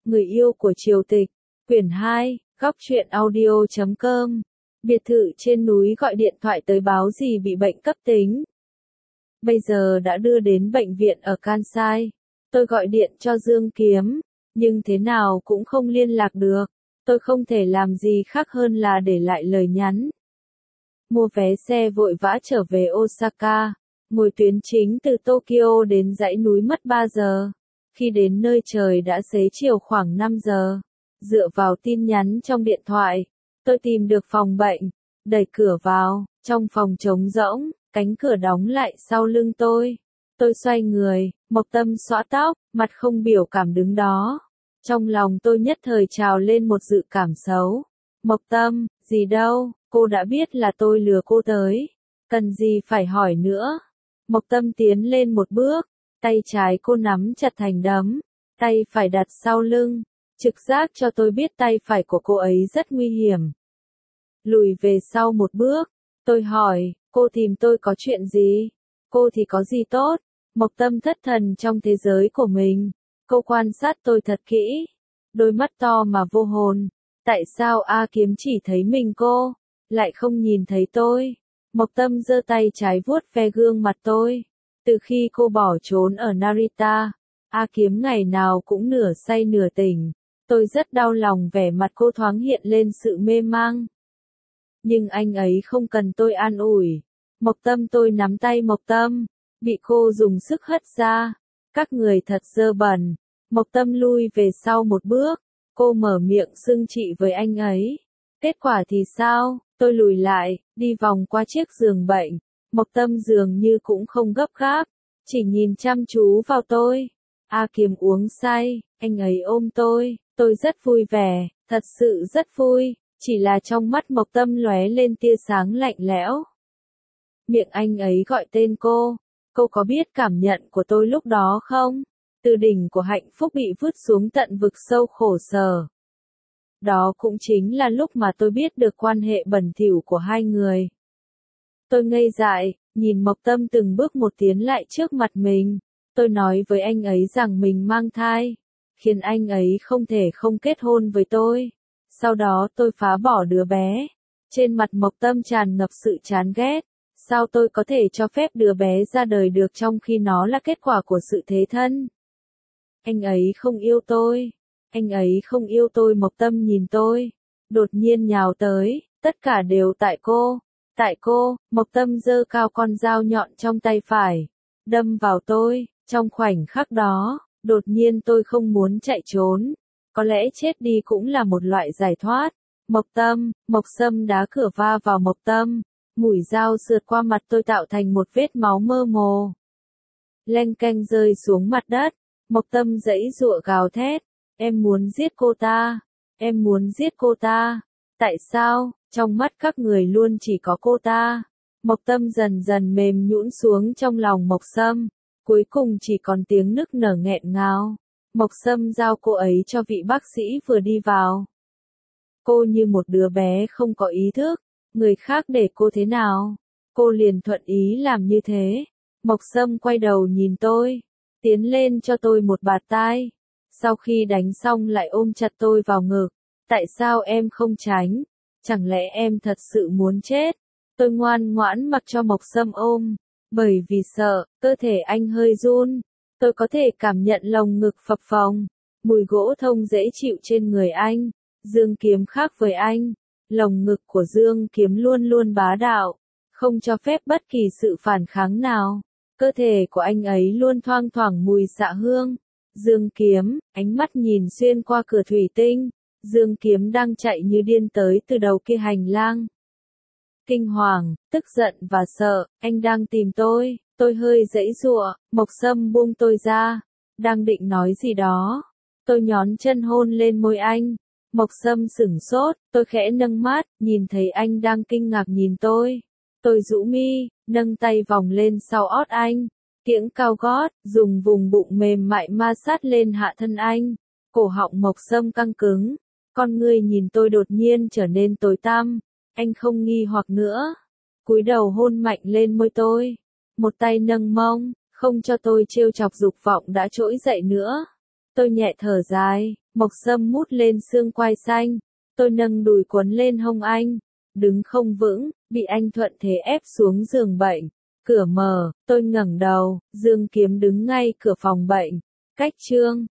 Người yêu của triều tịch, quyển 2, góc truyện audio.com. Biệt thự trên núi gọi điện thoại tới báo dì bị bệnh cấp tính. Bây giờ đã đưa đến bệnh viện ở Kansai. Tôi gọi điện cho Dương Kiếm, nhưng thế nào cũng không liên lạc được. Tôi không thể làm gì khác hơn là để lại lời nhắn. Mua vé xe vội vã trở về Osaka, ngồi tuyến chính từ Tokyo đến dãy núi mất 3 giờ. Khi đến nơi trời đã xế chiều khoảng 5 giờ. Dựa vào tin nhắn trong điện thoại, tôi tìm được phòng bệnh, đẩy cửa vào, trong phòng trống rỗng, cánh cửa đóng lại sau lưng tôi. Tôi xoay người, Mộc Tâm xõa tóc, mặt không biểu cảm đứng đó. Trong lòng tôi nhất thời trào lên một dự cảm xấu. Mộc Tâm, gì đâu, cô đã biết là tôi lừa cô tới. Cần gì phải hỏi nữa. Mộc Tâm tiến lên một bước, tay trái cô nắm chặt thành đấm, tay phải đặt sau lưng. Trực giác cho tôi biết tay phải của cô ấy rất nguy hiểm. Lùi về sau một bước, tôi hỏi, cô tìm tôi có chuyện gì? Cô thì có gì tốt? Mộc Tâm thất thần trong thế giới của mình. Cô quan sát tôi thật kỹ. Đôi mắt to mà vô hồn. Tại sao A Kiếm chỉ thấy mình cô, lại không nhìn thấy tôi? Mộc Tâm giơ tay trái vuốt ve gương mặt tôi. Từ khi cô bỏ trốn ở Narita, A Kiếm ngày nào cũng nửa say nửa tỉnh. Tôi rất đau lòng vẻ mặt cô thoáng hiện lên sự mê mang. Nhưng anh ấy không cần tôi an ủi. Mộc Tâm, tôi nắm tay Mộc Tâm, bị cô dùng sức hất ra. Các người thật dơ bẩn. Mộc Tâm lui về sau một bước. Cô mở miệng xưng chị với anh ấy. Kết quả thì sao? Tôi lùi lại, đi vòng qua chiếc giường bệnh. Mộc Tâm dường như cũng không gấp gáp, chỉ nhìn chăm chú vào tôi. A Kiếm uống say, anh ấy ôm tôi rất vui vẻ, thật sự rất vui, chỉ là trong mắt Mộc Tâm lóe lên tia sáng lạnh lẽo. Miệng anh ấy gọi tên cô có biết cảm nhận của tôi lúc đó không? Từ đỉnh của hạnh phúc bị vứt xuống tận vực sâu khổ sở. Đó cũng chính là lúc mà tôi biết được quan hệ bẩn thỉu của hai người. Tôi ngây dại, nhìn Mộc Tâm từng bước một tiến lại trước mặt mình. Tôi nói với anh ấy rằng mình mang thai, khiến anh ấy không thể không kết hôn với tôi. Sau đó tôi phá bỏ đứa bé. Trên mặt Mộc Tâm tràn ngập sự chán ghét. Sao tôi có thể cho phép đứa bé ra đời được trong khi nó là kết quả của sự thế thân? Anh ấy không yêu tôi. Anh ấy không yêu tôi. Mộc Tâm nhìn tôi, đột nhiên nhào tới, tất cả đều tại cô. Tại cô. Mộc Tâm giơ cao con dao nhọn trong tay phải, đâm vào tôi. Trong khoảnh khắc đó, đột nhiên tôi không muốn chạy trốn. Có lẽ chết đi cũng là một loại giải thoát. Mộc Tâm, Mộc Sâm đá cửa va vào Mộc Tâm. Mũi dao sượt qua mặt tôi tạo thành một vết máu mơ hồ. Leng keng rơi xuống mặt đất. Mộc Tâm giãy giụa gào thét. Em muốn giết cô ta. Em muốn giết cô ta. Tại sao, trong mắt các người luôn chỉ có cô ta? Mộc Tâm dần dần mềm nhũn xuống trong lòng Mộc Sâm. Cuối cùng chỉ còn tiếng nức nở nghẹn ngào. Mộc Sâm giao cô ấy cho vị bác sĩ vừa đi vào. Cô như một đứa bé không có ý thức. Người khác để cô thế nào, cô liền thuận ý làm như thế. Mộc Sâm quay đầu nhìn tôi, tiến lên cho tôi một bạt tai. Sau khi đánh xong lại ôm chặt tôi vào ngực. Tại sao em không tránh? Chẳng lẽ em thật sự muốn chết? Tôi ngoan ngoãn mặc cho Mộc Sâm ôm. Bởi vì sợ, cơ thể anh hơi run. Tôi có thể cảm nhận lồng ngực phập phồng. Mùi gỗ thông dễ chịu trên người anh. Dương Kiếm khác với anh. Lồng ngực của Dương Kiếm luôn luôn bá đạo, không cho phép bất kỳ sự phản kháng nào. Cơ thể của anh ấy luôn thoang thoảng mùi xạ hương. Dương Kiếm, ánh mắt nhìn xuyên qua cửa thủy tinh. Dương Kiếm đang chạy như điên tới từ đầu kia hành lang. Kinh hoàng, tức giận và sợ, anh đang tìm tôi hơi giãy giụa. Mộc Sâm buông tôi ra, đang định nói gì đó. Tôi nhón chân hôn lên môi anh. Mộc Sâm sửng sốt, tôi khẽ nâng mắt, nhìn thấy anh đang kinh ngạc nhìn tôi. Tôi rũ mi, nâng tay vòng lên sau ót anh, kiễng cao gót, dùng vùng bụng mềm mại ma sát lên hạ thân anh. Cổ họng Mộc Sâm căng cứng, con ngươi nhìn tôi đột nhiên trở nên tối tăm. Anh không nghi hoặc nữa, cúi đầu hôn mạnh lên môi tôi. Một tay nâng mông, không cho tôi trêu chọc dục vọng đã trỗi dậy nữa. Tôi nhẹ thở dài, Mộc Sâm mút lên xương quai xanh. Tôi nâng đùi quấn lên hông anh. Đứng không vững, bị anh thuận thế ép xuống giường bệnh. Cửa mở, tôi ngẩng đầu, Dương Kiếm đứng ngay cửa phòng bệnh. Cách Trương